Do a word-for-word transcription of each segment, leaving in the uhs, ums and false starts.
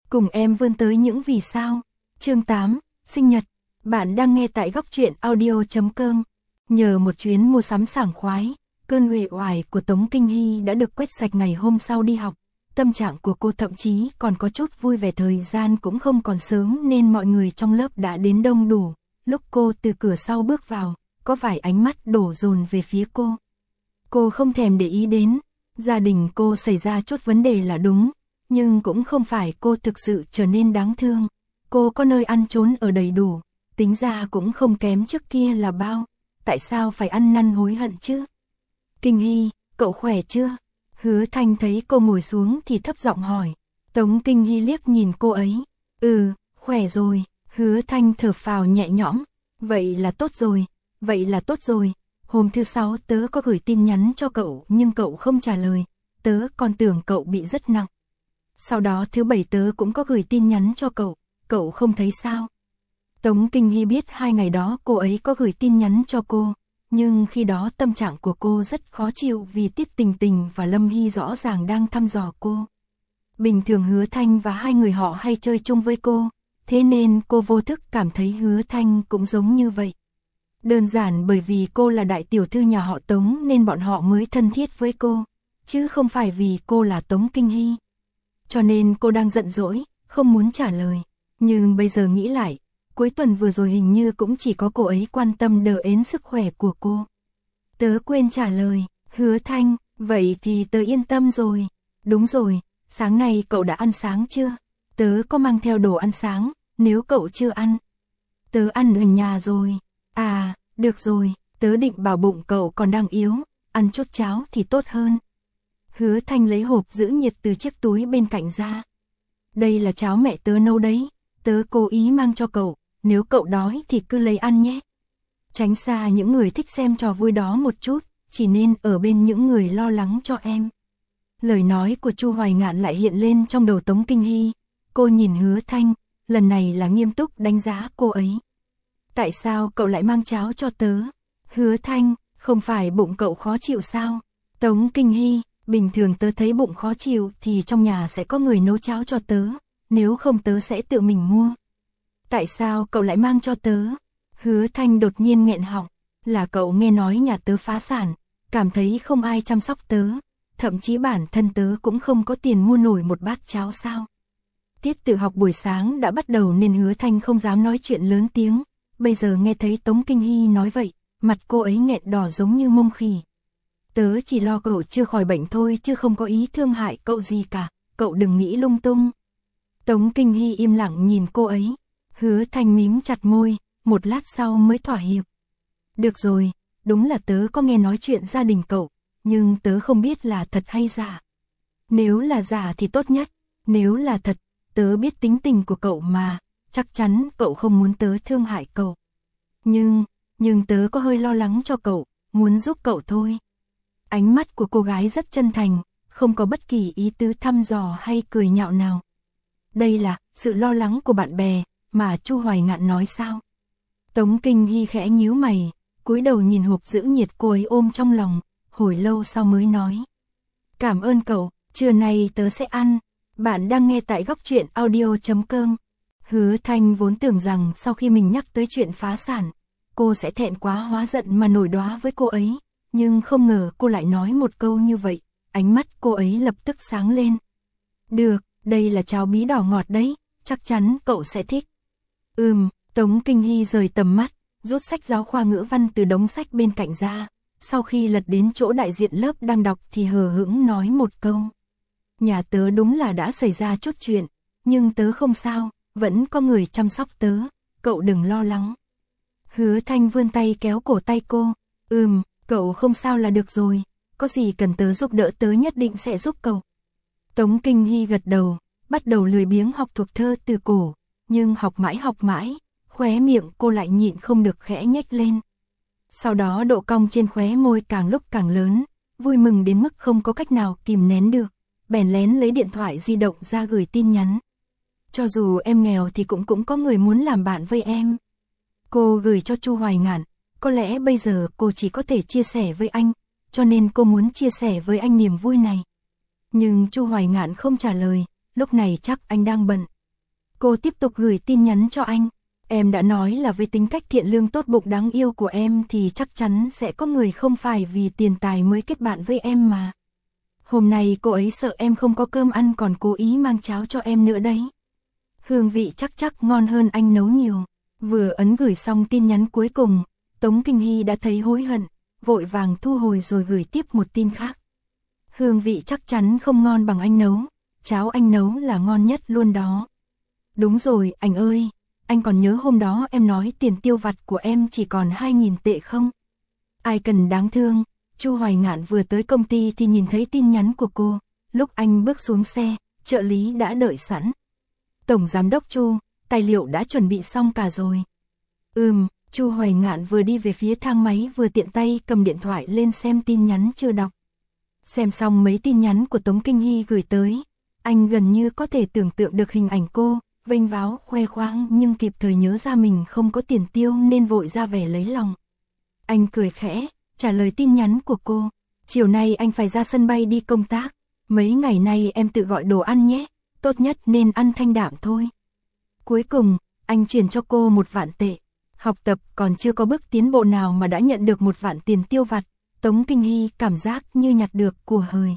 Cùng em vươn tới những vì sao. Chương tám, sinh nhật. Bạn đang nghe tại góc truyện audio chấm com. Nhờ một chuyến mua sắm sảng khoái, cơn uể oải của Tống Kinh Hy đã được quét sạch ngày hôm sau đi học. Tâm trạng của cô thậm chí còn có chút vui vẻ, thời gian cũng không còn sớm nên mọi người trong lớp đã đến đông đủ. Lúc cô từ cửa sau bước vào, có vài ánh mắt đổ dồn về phía cô. Cô không thèm để ý đến, gia đình cô xảy ra chút vấn đề là đúng, nhưng cũng không phải cô thực sự trở nên đáng thương. Cô có nơi ăn trốn ở đầy đủ, tính ra cũng không kém trước kia là bao. Tại sao phải ăn năn hối hận chứ? Kinh Hy, cậu khỏe chưa? Hứa Thanh thấy cô ngồi xuống thì thấp giọng hỏi. Tống Kinh Hy liếc nhìn cô ấy. Ừ, khỏe rồi. Hứa Thanh thở phào nhẹ nhõm. Vậy là tốt rồi, vậy là tốt rồi. Hôm thứ sáu tớ có gửi tin nhắn cho cậu nhưng cậu không trả lời. Tớ còn tưởng cậu bị rất nặng. Sau đó thứ bảy tớ cũng có gửi tin nhắn cho cậu. Cậu không thấy sao? Tống Kinh Hy biết hai ngày đó cô ấy có gửi tin nhắn cho cô. Nhưng khi đó tâm trạng của cô rất khó chịu vì Tiết Tình Tình và Lâm Hy rõ ràng đang thăm dò cô. Bình thường Hứa Thanh và hai người họ hay chơi chung với cô, thế nên cô vô thức cảm thấy Hứa Thanh cũng giống như vậy. Đơn giản bởi vì cô là đại tiểu thư nhà họ Tống nên bọn họ mới thân thiết với cô, chứ không phải vì cô là Tống Kinh Hy. Cho nên cô đang giận dỗi, không muốn trả lời. Nhưng bây giờ nghĩ lại, cuối tuần vừa rồi hình như cũng chỉ có cô ấy quan tâm đờ ến sức khỏe của cô. Tớ quên trả lời. Hứa Thanh, vậy thì tớ yên tâm rồi. Đúng rồi, sáng nay cậu đã ăn sáng chưa? Tớ có mang theo đồ ăn sáng, nếu cậu chưa ăn. Tớ ăn ở nhà rồi. À, được rồi, tớ định bảo bụng cậu còn đang yếu, ăn chút cháo thì tốt hơn. Hứa Thanh lấy hộp giữ nhiệt từ chiếc túi bên cạnh ra. Đây là cháo mẹ tớ nấu đấy, tớ cố ý mang cho cậu, nếu cậu đói thì cứ lấy ăn nhé. Tránh xa những người thích xem trò vui đó một chút, chỉ nên ở bên những người lo lắng cho em. Lời nói của Chu Hoài Ngạn lại hiện lên trong đầu Tống Kinh Hy. Cô nhìn Hứa Thanh, lần này là nghiêm túc đánh giá cô ấy. Tại sao cậu lại mang cháo cho tớ? Hứa Thanh, không phải bụng cậu khó chịu sao? Tống Kinh Hy, bình thường tớ thấy bụng khó chịu thì trong nhà sẽ có người nấu cháo cho tớ, nếu không tớ sẽ tự mình mua. Tại sao cậu lại mang cho tớ? Hứa Thanh đột nhiên nghẹn họng, là cậu nghe nói nhà tớ phá sản, cảm thấy không ai chăm sóc tớ, thậm chí bản thân tớ cũng không có tiền mua nổi một bát cháo sao? Tiết tự học buổi sáng đã bắt đầu nên Hứa Thanh không dám nói chuyện lớn tiếng, bây giờ nghe thấy Tống Kinh Hy nói vậy, mặt cô ấy nghẹn đỏ giống như mông khỉ. Tớ chỉ lo cậu chưa khỏi bệnh thôi chứ không có ý thương hại cậu gì cả, cậu đừng nghĩ lung tung. Tống Kinh Hy im lặng nhìn cô ấy. Hứa Thanh mím chặt môi, một lát sau mới thỏa hiệp. Được rồi, đúng là tớ có nghe nói chuyện gia đình cậu, nhưng tớ không biết là thật hay giả. Nếu là giả thì tốt nhất, nếu là thật, tớ biết tính tình của cậu mà, chắc chắn cậu không muốn tớ thương hại cậu. Nhưng, nhưng tớ có hơi lo lắng cho cậu, muốn giúp cậu thôi. Ánh mắt của cô gái rất chân thành, không có bất kỳ ý tứ thăm dò hay cười nhạo nào. Đây là sự lo lắng của bạn bè mà Chu Hoài Ngạn nói sao? Tống Kinh Hy khẽ nhíu mày, cúi đầu nhìn hộp giữ nhiệt cô ấy ôm trong lòng, hồi lâu sau mới nói. Cảm ơn cậu, trưa nay tớ sẽ ăn. Bạn đang nghe tại góc truyện audio chấm com. Hứa Thanh vốn tưởng rằng sau khi mình nhắc tới chuyện phá sản, cô sẽ thẹn quá hóa giận mà nổi đoá với cô ấy, nhưng không ngờ cô lại nói một câu như vậy, ánh mắt cô ấy lập tức sáng lên. Được, đây là cháo bí đỏ ngọt đấy, chắc chắn cậu sẽ thích. Ừm, Tống Kinh Hy rời tầm mắt, rút sách giáo khoa ngữ văn từ đống sách bên cạnh ra, sau khi lật đến chỗ đại diện lớp đang đọc thì hờ hững nói một câu. Nhà tớ đúng là đã xảy ra chút chuyện, nhưng tớ không sao, vẫn có người chăm sóc tớ, cậu đừng lo lắng. Hứa Thanh vươn tay kéo cổ tay cô, ừm, cậu không sao là được rồi, có gì cần tớ giúp đỡ tớ nhất định sẽ giúp cậu. Tống Kinh Hy gật đầu, bắt đầu lười biếng học thuộc thơ từ cổ, nhưng học mãi học mãi, khóe miệng cô lại nhịn không được khẽ nhếch lên. Sau đó độ cong trên khóe môi càng lúc càng lớn, vui mừng đến mức không có cách nào kìm nén được, bèn lén lấy điện thoại di động ra gửi tin nhắn. Cho dù em nghèo thì cũng cũng có người muốn làm bạn với em. Cô gửi cho Chu Hoài Ngạn, có lẽ bây giờ cô chỉ có thể chia sẻ với anh, cho nên cô muốn chia sẻ với anh niềm vui này. Nhưng Chu Hoài Ngạn không trả lời, lúc này chắc anh đang bận, Cô tiếp tục gửi tin nhắn cho anh. Em đã nói là với tính cách thiện lương tốt bụng đáng yêu của em thì chắc chắn sẽ có người không phải vì tiền tài mới kết bạn với em mà. Hôm nay cô ấy sợ em không có cơm ăn còn cố ý mang cháo cho em nữa đấy. Hương vị chắc chắc ngon hơn anh nấu nhiều. Vừa ấn gửi xong tin nhắn cuối cùng, Tống Kinh Hy đã thấy hối hận, vội vàng thu hồi rồi gửi tiếp một tin khác. Hương vị chắc chắn không ngon bằng anh nấu, cháo anh nấu là ngon nhất luôn đó. Đúng rồi, anh ơi, anh còn nhớ hôm đó em nói tiền tiêu vặt của em chỉ còn hai nghìn tệ không? Ai cần đáng thương, Chu Hoài Ngạn vừa tới công ty thì nhìn thấy tin nhắn của cô, lúc anh bước xuống xe, trợ lý đã đợi sẵn. Tổng giám đốc Chu, tài liệu đã chuẩn bị xong cả rồi. Ừm, Chu Hoài Ngạn vừa đi về phía thang máy vừa tiện tay cầm điện thoại lên xem tin nhắn chưa đọc. Xem xong mấy tin nhắn của Tống Kinh Hy gửi tới, anh gần như có thể tưởng tượng được hình ảnh cô, vênh váo, khoe khoang nhưng kịp thời nhớ ra mình không có tiền tiêu nên vội ra vẻ lấy lòng. Anh cười khẽ, trả lời tin nhắn của cô, chiều nay anh phải ra sân bay đi công tác, mấy ngày nay em tự gọi đồ ăn nhé, tốt nhất nên ăn thanh đạm thôi. Cuối cùng, anh chuyển cho cô một vạn tệ. Học tập còn chưa có bước tiến bộ nào mà đã nhận được một vạn tiền tiêu vặt, Tống Kinh Hy cảm giác như nhặt được của hời.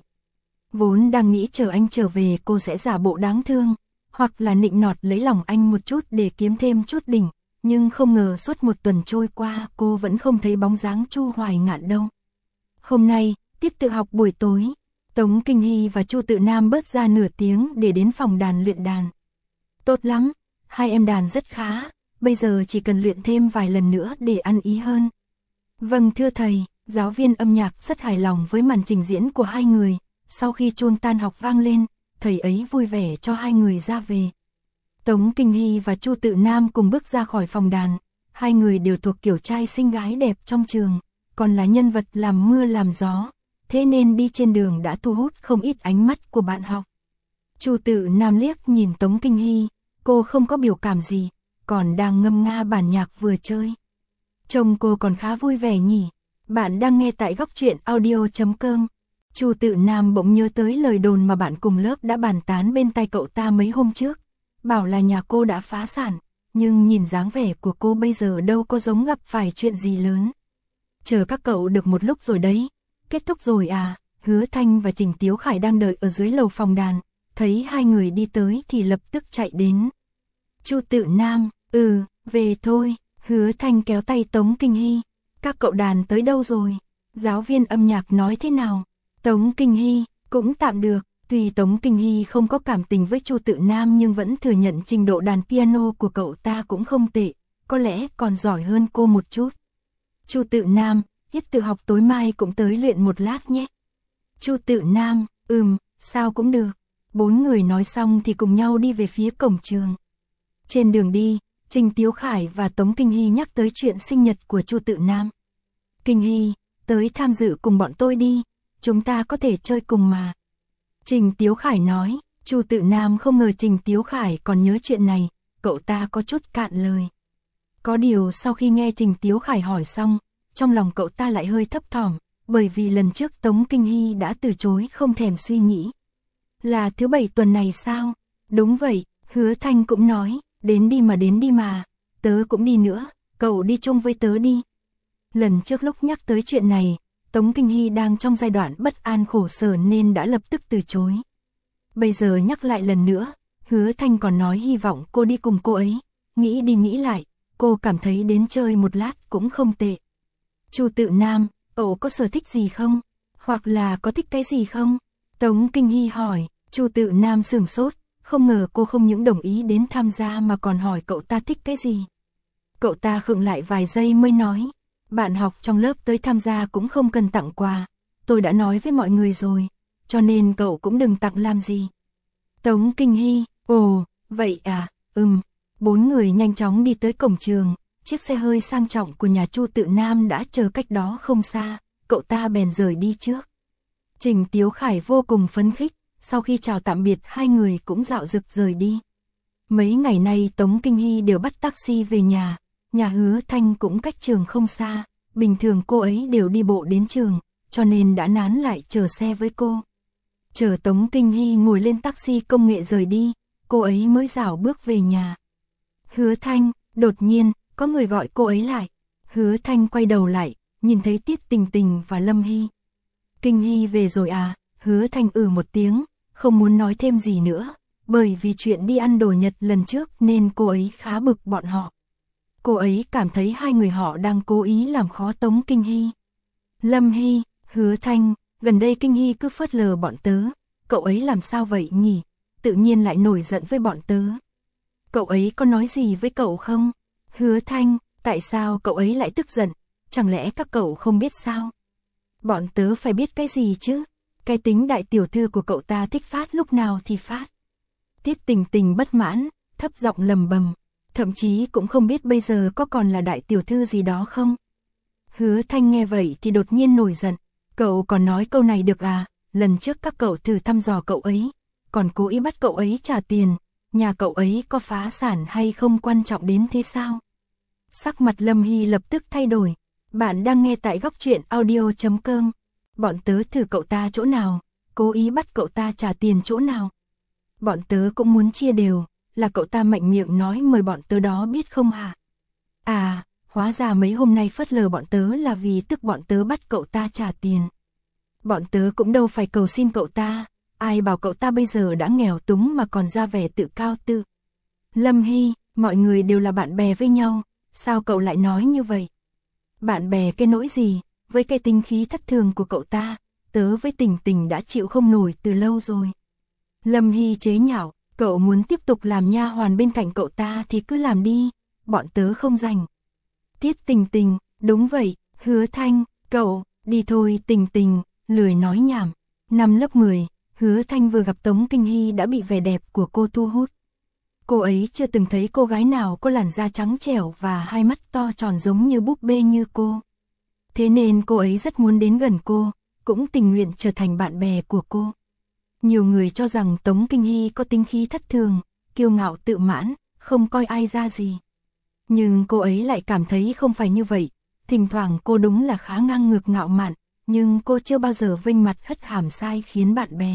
Vốn đang nghĩ chờ anh trở về cô sẽ giả bộ đáng thương, hoặc là nịnh nọt lấy lòng anh một chút để kiếm thêm chút đỉnh, nhưng không ngờ suốt một tuần trôi qua cô vẫn không thấy bóng dáng Chu Hoài Ngạn đâu. Hôm nay, tiết tự học buổi tối, Tống Kinh Hy và Chu Tự Nam bớt ra nửa tiếng để đến phòng đàn luyện đàn. Tốt lắm, hai em đàn rất khá, bây giờ chỉ cần luyện thêm vài lần nữa để ăn ý hơn. Vâng thưa thầy, giáo viên âm nhạc rất hài lòng với màn trình diễn của hai người, sau khi chuông tan học vang lên, thầy ấy vui vẻ cho hai người ra về. Tống Kinh Hy và Chu Tự Nam cùng bước ra khỏi phòng đàn, hai người đều thuộc kiểu trai xinh gái đẹp trong trường, còn là nhân vật làm mưa làm gió, thế nên đi trên đường đã thu hút không ít ánh mắt của bạn học. Chu Tự Nam liếc nhìn Tống Kinh Hy, cô không có biểu cảm gì, còn đang ngâm nga bản nhạc vừa chơi. Trông cô còn khá vui vẻ nhỉ. Bạn đang nghe tại góc truyện audio chấm com. Chu Tự Nam bỗng nhớ tới lời đồn mà bạn cùng lớp đã bàn tán bên tai cậu ta mấy hôm trước, bảo là nhà cô đã phá sản, nhưng nhìn dáng vẻ của cô bây giờ đâu có giống gặp phải chuyện gì lớn. Chờ các cậu được một lúc rồi đấy. Kết thúc rồi à? Hứa Thanh và Trình Tiếu Khải đang đợi ở dưới lầu phòng đàn, thấy hai người đi tới thì lập tức chạy đến. Chu Tự Nam, ừ, về thôi. Hứa Thanh kéo tay Tống Kinh Hy. Các cậu đàn tới đâu rồi? Giáo viên âm nhạc nói thế nào? Tống Kinh Hy, cũng tạm được. Tuy Tống Kinh Hy không có cảm tình với Chu Tự Nam nhưng vẫn thừa nhận trình độ đàn piano của cậu ta cũng không tệ, có lẽ còn giỏi hơn cô một chút. Chu Tự Nam, Tiết tự học tối mai cũng tới luyện một lát nhé. Chu Tự Nam, ừm, sao cũng được. Bốn người nói xong thì cùng nhau đi về phía cổng trường. Trên đường đi, Trình Tiếu Khải và Tống Kinh Hy nhắc tới chuyện sinh nhật của Chu Tự Nam. Kinh Hy, tới tham dự cùng bọn tôi đi, chúng ta có thể chơi cùng mà. Trình Tiếu Khải nói, Chu Tự Nam không ngờ Trình Tiếu Khải còn nhớ chuyện này, cậu ta có chút cạn lời. Có điều sau khi nghe Trình Tiếu Khải hỏi xong, trong lòng cậu ta lại hơi thấp thỏm, bởi vì lần trước Tống Kinh Hy đã từ chối không thèm suy nghĩ. Là thứ bảy tuần này sao? Đúng vậy, Hứa Thanh cũng nói, đến đi mà đến đi mà, tớ cũng đi nữa, cậu đi chung với tớ đi. Lần trước lúc nhắc tới chuyện này, Tống Kinh Hy đang trong giai đoạn bất an khổ sở nên đã lập tức từ chối. Bây giờ nhắc lại lần nữa, Hứa Thanh còn nói hy vọng cô đi cùng cô ấy, nghĩ đi nghĩ lại, cô cảm thấy đến chơi một lát cũng không tệ. Chu Tự Nam, cậu có sở thích gì không? Hoặc là có thích cái gì không? Tống Kinh Hy hỏi. Chu Tự Nam sửng sốt, không ngờ cô không những đồng ý đến tham gia mà còn hỏi cậu ta thích cái gì. Cậu ta khựng lại vài giây mới nói, bạn học trong lớp tới tham gia cũng không cần tặng quà, tôi đã nói với mọi người rồi, cho nên cậu cũng đừng tặng làm gì. Tống Kinh Hy, ồ, vậy à, ừm. Bốn người nhanh chóng đi tới cổng trường, chiếc xe hơi sang trọng của nhà Chu Tự Nam đã chờ cách đó không xa, cậu ta bèn rời đi trước. Trình Tiếu Khải vô cùng phấn khích, sau khi chào tạm biệt hai người cũng dạo dực rời đi. Mấy ngày nay Tống Kinh Hy đều bắt taxi về nhà, nhà Hứa Thanh cũng cách trường không xa, bình thường cô ấy đều đi bộ đến trường, cho nên đã nán lại chờ xe với cô. Chờ Tống Kinh Hy ngồi lên taxi công nghệ rời đi, cô ấy mới rảo bước về nhà. Hứa Thanh, đột nhiên, có người gọi cô ấy lại. Hứa Thanh quay đầu lại, nhìn thấy Tiết Tình Tình và Lâm Hy. Kinh Hy về rồi à? Hứa Thanh ừ một tiếng, không muốn nói thêm gì nữa, bởi vì chuyện đi ăn đồ Nhật lần trước nên cô ấy khá bực bọn họ. Cô ấy cảm thấy hai người họ đang cố ý làm khó Tống Kinh Hy. Lâm Hy, Hứa Thanh, gần đây Kinh Hy cứ phớt lờ bọn tớ, cậu ấy làm sao vậy nhỉ? Tự nhiên lại nổi giận với bọn tớ. Cậu ấy có nói gì với cậu không? Hứa Thanh, tại sao cậu ấy lại tức giận? Chẳng lẽ các cậu không biết sao? Bọn tớ phải biết cái gì chứ? Cái tính đại tiểu thư của cậu ta thích phát lúc nào thì phát. Tiết Tình Tình bất mãn, thấp giọng lầm bầm, thậm chí cũng không biết bây giờ có còn là đại tiểu thư gì đó không. Hứa Thanh nghe vậy thì đột nhiên nổi giận, cậu còn nói câu này được à? Lần trước các cậu thử thăm dò cậu ấy, còn cố ý bắt cậu ấy trả tiền, nhà cậu ấy có phá sản hay không quan trọng đến thế sao? Sắc mặt Lâm Hy lập tức thay đổi. Bạn đang nghe tại góc truyện audio chấm com. Bọn tớ thử cậu ta chỗ nào, cố ý bắt cậu ta trả tiền chỗ nào. Bọn tớ cũng muốn chia đều, là cậu ta mạnh miệng nói mời bọn tớ đó biết không hả? À, hóa ra mấy hôm nay phớt lờ bọn tớ là vì tức bọn tớ bắt cậu ta trả tiền. Bọn tớ cũng đâu phải cầu xin cậu ta, ai bảo cậu ta bây giờ đã nghèo túng mà còn ra vẻ tự cao tự. Lâm Hy, mọi người đều là bạn bè với nhau, sao cậu lại nói như vậy? Bạn bè cái nỗi gì, với cái tính khí thất thường của cậu ta, tớ với Tình Tình đã chịu không nổi từ lâu rồi. Lâm Hy chế nhạo, cậu muốn tiếp tục làm nha hoàn bên cạnh cậu ta thì cứ làm đi, bọn tớ không rảnh. Tiết Tình Tình, đúng vậy, Hứa Thanh, cậu, đi thôi Tình Tình, lười nói nhảm. Năm lớp mười, Hứa Thanh vừa gặp Tống Kinh Hy đã bị vẻ đẹp của cô thu hút. Cô ấy chưa từng thấy cô gái nào có làn da trắng trẻo và hai mắt to tròn giống như búp bê như cô. Thế nên cô ấy rất muốn đến gần cô, cũng tình nguyện trở thành bạn bè của cô. Nhiều người cho rằng Tống Kinh Hy có tính khí thất thường, kiêu ngạo tự mãn, không coi ai ra gì. Nhưng cô ấy lại cảm thấy không phải như vậy, thỉnh thoảng cô đúng là khá ngang ngược ngạo mạn, nhưng cô chưa bao giờ vênh mặt hất hàm sai khiến bạn bè.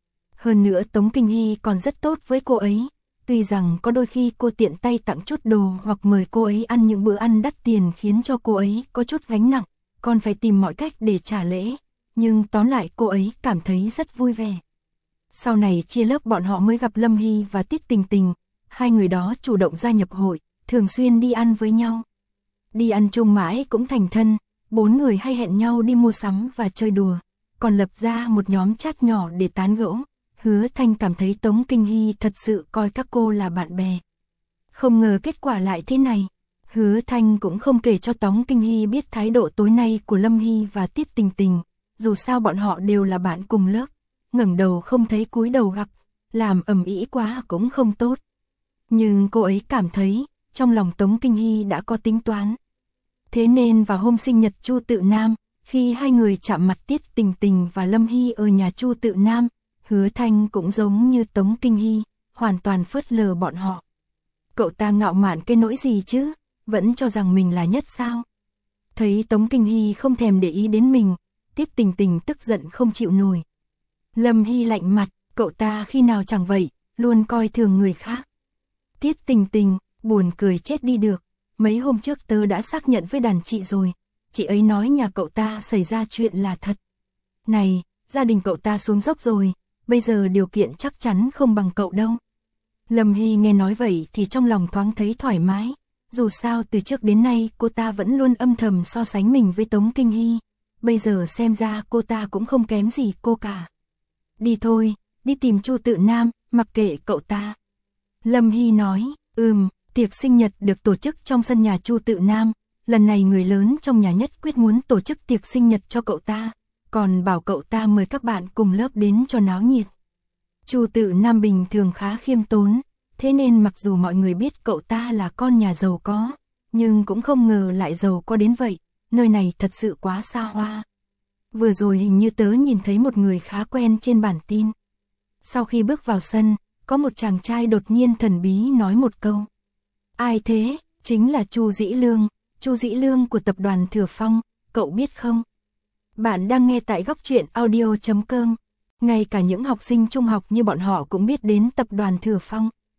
Hơn nữa Tống Kinh Hy còn rất tốt với cô ấy. Tuy rằng có đôi khi cô tiện tay tặng chút đồ hoặc mời cô ấy ăn những bữa ăn đắt tiền khiến cho cô ấy có chút gánh nặng, còn phải tìm mọi cách để trả lễ, nhưng tóm lại cô ấy cảm thấy rất vui vẻ. Sau này chia lớp bọn họ mới gặp Lâm Hy và Tiết Tình Tình, hai người đó chủ động gia nhập hội, thường xuyên đi ăn với nhau. Đi ăn chung mãi cũng thành thân, bốn người hay hẹn nhau đi mua sắm và chơi đùa, còn lập ra một nhóm chat nhỏ để tán gẫu. Hứa Thanh cảm thấy Tống Kinh Hy thật sự coi các cô là bạn bè. Không ngờ kết quả lại thế này. Hứa Thanh cũng không kể cho Tống Kinh Hy biết thái độ tối nay của Lâm Hy và Tiết Tình Tình, dù sao bọn họ đều là bạn cùng lớp, ngẩng đầu không thấy cúi đầu gặp, làm ầm ĩ quá cũng không tốt. Nhưng cô ấy cảm thấy, trong lòng Tống Kinh Hy đã có tính toán. Thế nên vào hôm sinh nhật Chu Tự Nam, khi hai người chạm mặt Tiết Tình Tình và Lâm Hy ở nhà Chu Tự Nam, Hứa Thanh cũng giống như Tống Kinh Hy, hoàn toàn phớt lờ bọn họ. Cậu ta ngạo mạn cái nỗi gì chứ, vẫn cho rằng mình là nhất sao? Thấy Tống Kinh Hy không thèm để ý đến mình, Tiết Tình Tình tức giận không chịu nổi. Lâm Hy lạnh mặt, cậu ta khi nào chẳng vậy, luôn coi thường người khác. Tiết Tình Tình, buồn cười chết đi được, mấy hôm trước tớ đã xác nhận với đàn chị rồi, chị ấy nói nhà cậu ta xảy ra chuyện là thật. Này, gia đình cậu ta xuống dốc rồi, bây giờ điều kiện chắc chắn không bằng cậu đâu. Lâm Hy nghe nói vậy thì trong lòng thoáng thấy thoải mái, dù sao từ trước đến nay cô ta vẫn luôn âm thầm so sánh mình với Tống Kinh Hy, bây giờ xem ra cô ta cũng không kém gì cô cả. Đi thôi, đi tìm Chu Tự Nam, mặc kệ cậu ta. Lâm Hy nói, ừm, tiệc sinh nhật được tổ chức trong sân nhà Chu Tự Nam, lần này người lớn trong nhà nhất quyết muốn tổ chức tiệc sinh nhật cho cậu ta, còn bảo cậu ta mời các bạn cùng lớp đến cho náo nhiệt. Chu Tự Nam bình thường khá khiêm tốn, thế nên mặc dù mọi người biết cậu ta là con nhà giàu có, nhưng cũng không ngờ lại giàu có đến vậy, nơi này thật sự quá xa hoa. Vừa rồi hình như tớ nhìn thấy một người khá quen trên bản tin. Sau khi bước vào sân, có một chàng trai đột nhiên thần bí nói một câu. Ai thế? Chính là Chu Dĩ Lương, Chu Dĩ Lương của tập đoàn Thừa Phong, cậu biết không? Bạn đang nghe tại góc truyện audio chấm com. Ngay cả những học sinh trung học như bọn họ cũng biết đến tập đoàn Thừa Phong.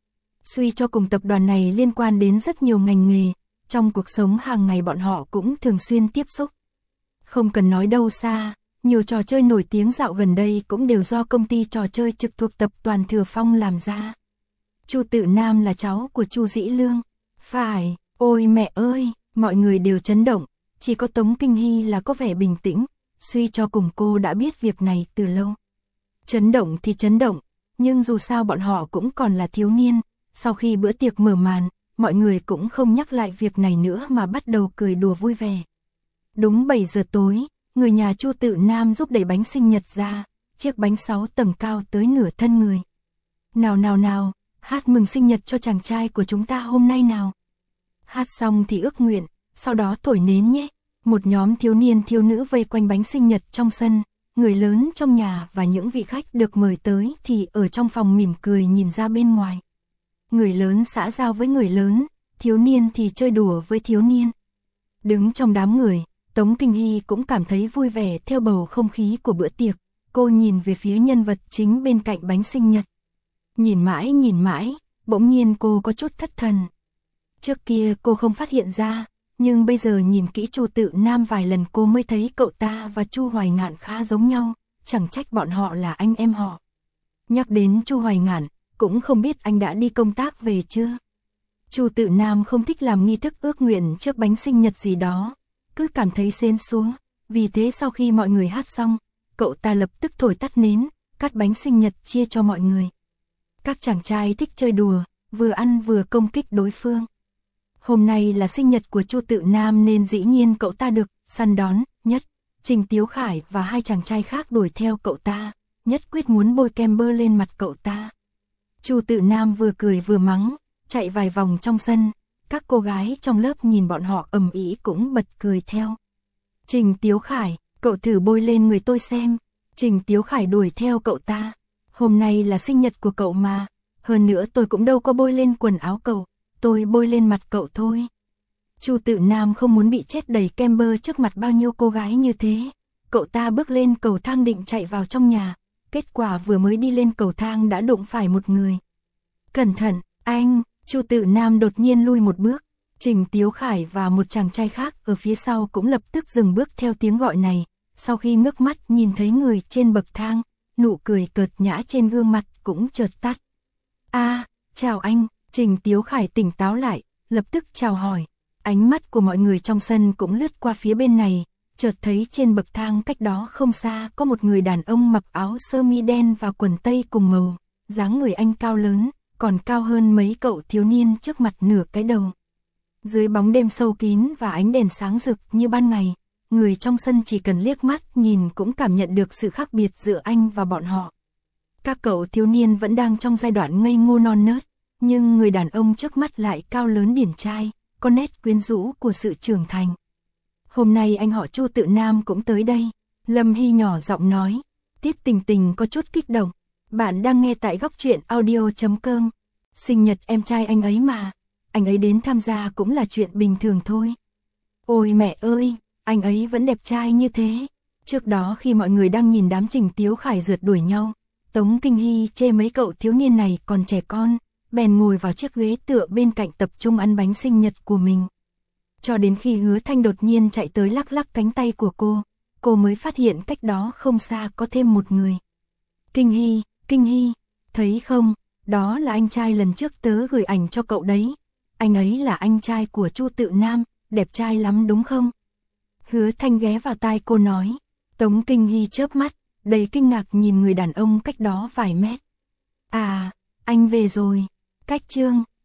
Suy cho cùng tập đoàn này liên quan đến rất nhiều ngành nghề, trong cuộc sống hàng ngày bọn họ cũng thường xuyên tiếp xúc. Không cần nói đâu xa, nhiều trò chơi nổi tiếng dạo gần đây cũng đều do công ty trò chơi trực thuộc tập đoàn Thừa Phong làm ra. Chu Tự Nam là cháu của Chu Dĩ Lương. Phải, ôi mẹ ơi, mọi người đều chấn động, chỉ có Tống Kinh Hy là có vẻ bình tĩnh, suy cho cùng cô đã biết việc này từ lâu. Chấn động thì chấn động, nhưng dù sao bọn họ cũng còn là thiếu niên, sau khi bữa tiệc mở màn, mọi người cũng không nhắc lại việc này nữa mà bắt đầu cười đùa vui vẻ. Đúng bảy giờ tối, người nhà Chu Tự Nam giúp đẩy bánh sinh nhật ra, chiếc bánh sáu tầng cao tới nửa thân người. Nào nào nào, hát mừng sinh nhật cho chàng trai của chúng ta hôm nay nào. Hát xong thì ước nguyện, sau đó thổi nến nhé. Một nhóm thiếu niên thiếu nữ vây quanh bánh sinh nhật trong sân, người lớn trong nhà và những vị khách được mời tới thì ở trong phòng mỉm cười nhìn ra bên ngoài. Người lớn xã giao với người lớn, thiếu niên thì chơi đùa với thiếu niên. Đứng trong đám người, Tống Kinh Hy cũng cảm thấy vui vẻ theo bầu không khí của bữa tiệc. Cô nhìn về phía nhân vật chính bên cạnh bánh sinh nhật. Nhìn mãi nhìn mãi, bỗng nhiên cô có chút thất thần. Trước kia cô không phát hiện ra, nhưng bây giờ nhìn kỹ Chu Tự Nam vài lần cô mới thấy cậu ta và Chu Hoài Ngạn khá giống nhau, chẳng trách bọn họ là anh em họ. Nhắc đến Chu Hoài Ngạn, cũng không biết anh đã đi công tác về chưa. Chu Tự Nam không thích làm nghi thức ước nguyện trước bánh sinh nhật gì đó, cứ cảm thấy sến súa, vì thế sau khi mọi người hát xong, cậu ta lập tức thổi tắt nến, cắt bánh sinh nhật chia cho mọi người. Các chàng trai thích chơi đùa, vừa ăn vừa công kích đối phương. Hôm nay là sinh nhật của Chu Tự Nam nên dĩ nhiên cậu ta được săn đón nhất. Trình Tiếu Khải và hai chàng trai khác đuổi theo cậu ta, nhất quyết muốn bôi kem bơ lên mặt cậu ta. Chu Tự Nam vừa cười vừa mắng, chạy vài vòng trong sân, các cô gái trong lớp nhìn bọn họ ầm ĩ cũng bật cười theo. Trình Tiếu Khải, cậu thử bôi lên người tôi xem. Trình Tiếu Khải đuổi theo cậu ta. Hôm nay là sinh nhật của cậu mà, hơn nữa tôi cũng đâu có bôi lên quần áo cậu, tôi bôi lên mặt cậu thôi. Chu Tự Nam không muốn bị chết đầy kem bơ trước mặt bao nhiêu cô gái như thế. Cậu ta bước lên cầu thang định chạy vào trong nhà, kết quả vừa mới đi lên cầu thang đã đụng phải một người. Cẩn thận, anh! Chu Tự Nam đột nhiên lui một bước. Trình Tiếu Khải và một chàng trai khác ở phía sau cũng lập tức dừng bước theo tiếng gọi này. Sau khi ngước mắt nhìn thấy người trên bậc thang, nụ cười cợt nhã trên gương mặt cũng chợt tắt. A, à, chào anh. Trình Tiếu Khải tỉnh táo lại, lập tức chào hỏi. Ánh mắt của mọi người trong sân cũng lướt qua phía bên này, chợt thấy trên bậc thang cách đó không xa có một người đàn ông mặc áo sơ mi đen và quần tây cùng màu, dáng người anh cao lớn, còn cao hơn mấy cậu thiếu niên trước mặt nửa cái đầu. Dưới bóng đêm sâu kín và ánh đèn sáng rực như ban ngày, người trong sân chỉ cần liếc mắt nhìn cũng cảm nhận được sự khác biệt giữa anh và bọn họ. Các cậu thiếu niên vẫn đang trong giai đoạn ngây ngô non nớt, nhưng người đàn ông trước mắt lại cao lớn điển trai, có nét quyến rũ của sự trưởng thành. Hôm nay anh họ Chu Tự Nam cũng tới đây. Lâm Hy nhỏ giọng nói. Tiết Tình Tình có chút kích động. Bạn đang nghe tại góc truyện audio chấm com. Sinh nhật em trai anh ấy mà, anh ấy đến tham gia cũng là chuyện bình thường thôi. Ôi mẹ ơi, anh ấy vẫn đẹp trai như thế. Trước đó khi mọi người đang nhìn đám Trình Tiếu Khải rượt đuổi nhau, Tống Kinh Hy chê mấy cậu thiếu niên này còn trẻ con, bèn ngồi vào chiếc ghế tựa bên cạnh tập trung ăn bánh sinh nhật của mình. Cho đến khi Hứa Thanh đột nhiên chạy tới lắc lắc cánh tay của cô, cô mới phát hiện cách đó không xa có thêm một người. Kinh Hy, Kinh Hy, thấy không, đó là anh trai lần trước tớ gửi ảnh cho cậu đấy. Anh ấy là anh trai của Chu Tự Nam, đẹp trai lắm đúng không? Hứa Thanh ghé vào tai cô nói. Tống Kinh Hy chớp mắt, đầy kinh ngạc nhìn người đàn ông cách đó vài mét. À, anh về rồi. Cách Trương,